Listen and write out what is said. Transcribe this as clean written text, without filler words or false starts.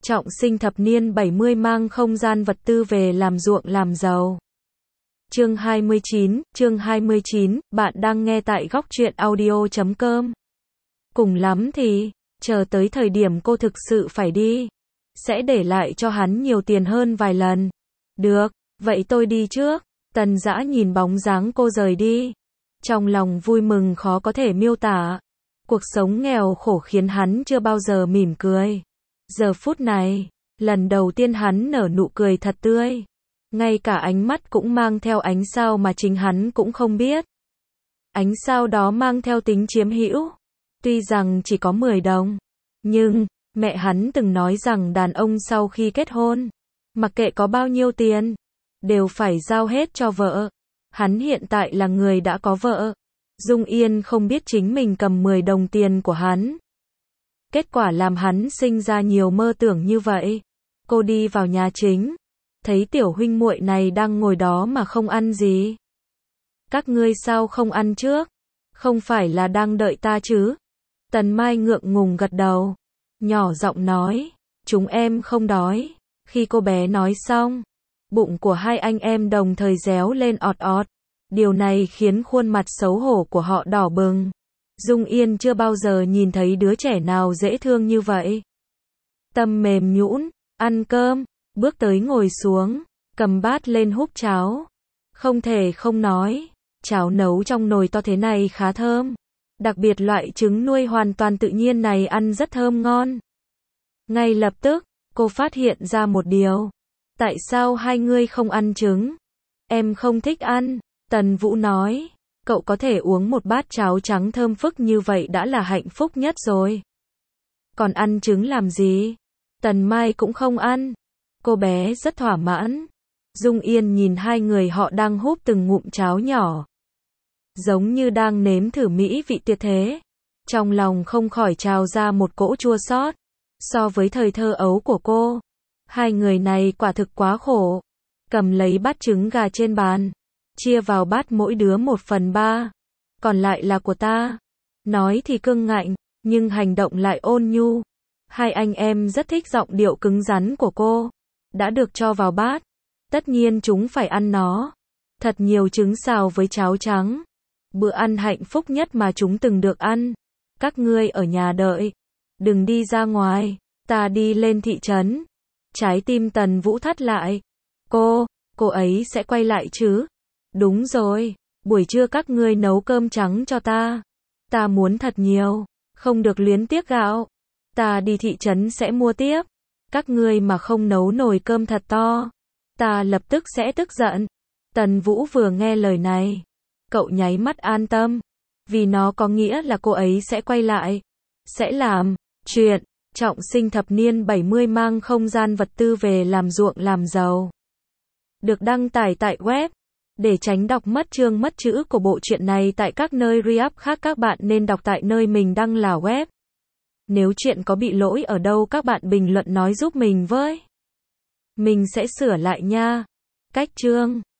Trọng sinh thập niên 70 mang không gian vật tư về làm ruộng làm giàu. Chương 29, bạn đang nghe tại góc truyện audio.com. Cùng lắm thì, chờ tới thời điểm cô thực sự phải đi, sẽ để lại cho hắn nhiều tiền hơn vài lần. Được, vậy tôi đi trước. Tần Dã nhìn bóng dáng cô rời đi, trong lòng vui mừng khó có thể miêu tả. Cuộc sống nghèo khổ khiến hắn chưa bao giờ mỉm cười. Giờ phút này, lần đầu tiên hắn nở nụ cười thật tươi. Ngay cả ánh mắt cũng mang theo ánh sao mà chính hắn cũng không biết. Ánh sao đó mang theo tính chiếm hữu. Tuy rằng chỉ có 10 đồng, nhưng mẹ hắn từng nói rằng đàn ông sau khi kết hôn, mặc kệ có bao nhiêu tiền, đều phải giao hết cho vợ. Hắn hiện tại là người đã có vợ. Dung Yên không biết chính mình cầm 10 đồng tiền của hắn. Kết quả làm hắn sinh ra nhiều mơ tưởng như vậy. Cô đi vào nhà chính, thấy tiểu huynh muội này đang ngồi đó mà không ăn gì. Các ngươi sao không ăn trước? Không phải là đang đợi ta chứ? Tần Mai ngượng ngùng gật đầu, nhỏ giọng nói, chúng em không đói. Khi cô bé nói xong, bụng của hai anh em đồng thời réo lên ọt ọt. Điều này khiến khuôn mặt xấu hổ của họ đỏ bừng. Dung Yên chưa bao giờ nhìn thấy đứa trẻ nào dễ thương như vậy. Tâm mềm nhũn, ăn cơm, bước tới ngồi xuống, cầm bát lên húp cháo. Không thể không nói, cháo nấu trong nồi to thế này khá thơm. Đặc biệt loại trứng nuôi hoàn toàn tự nhiên này ăn rất thơm ngon. Ngay lập tức, cô phát hiện ra một điều. Tại sao hai ngươi không ăn trứng? Em không thích ăn. Tần Vũ nói, cậu có thể uống một bát cháo trắng thơm phức như vậy đã là hạnh phúc nhất rồi. Còn ăn trứng làm gì? Tần Mai cũng không ăn. Cô bé rất thỏa mãn. Dung Yên nhìn hai người họ đang húp từng ngụm cháo nhỏ, giống như đang nếm thử mỹ vị tuyệt thế. Trong lòng không khỏi trào ra một cỗ chua xót. So với thời thơ ấu của cô, hai người này quả thực quá khổ. Cầm lấy bát trứng gà trên bàn, chia vào bát mỗi đứa 1/3, còn lại là của ta. Nói thì cương ngạnh, nhưng hành động lại ôn nhu. Hai anh em rất thích giọng điệu cứng rắn của cô. Đã được cho vào bát, tất nhiên chúng phải ăn nó. Thật nhiều trứng xào với cháo trắng. Bữa ăn hạnh phúc nhất mà chúng từng được ăn. Các ngươi ở nhà đợi, đừng đi ra ngoài, ta đi lên thị trấn. Trái tim Tần Vũ thắt lại. Cô ấy sẽ quay lại chứ? Đúng rồi, buổi trưa các ngươi nấu cơm trắng cho ta. Ta muốn thật nhiều, không được luyến tiếc gạo. Ta đi thị trấn sẽ mua tiếp. Các ngươi mà không nấu nồi cơm thật to, ta lập tức sẽ tức giận. Tần Vũ vừa nghe lời này, cậu nháy mắt an tâm, vì nó có nghĩa là cô ấy sẽ quay lại, sẽ làm chuyện. Trọng sinh thập niên 70 mang không gian vật tư về làm ruộng làm giàu. Được đăng tải tại web. Để tránh đọc mất chương mất chữ của bộ truyện này tại các nơi re-up khác, các bạn nên đọc tại nơi mình đăng là web. Nếu chuyện có bị lỗi ở đâu các bạn bình luận nói giúp mình với. Mình sẽ sửa lại nha. Cách chương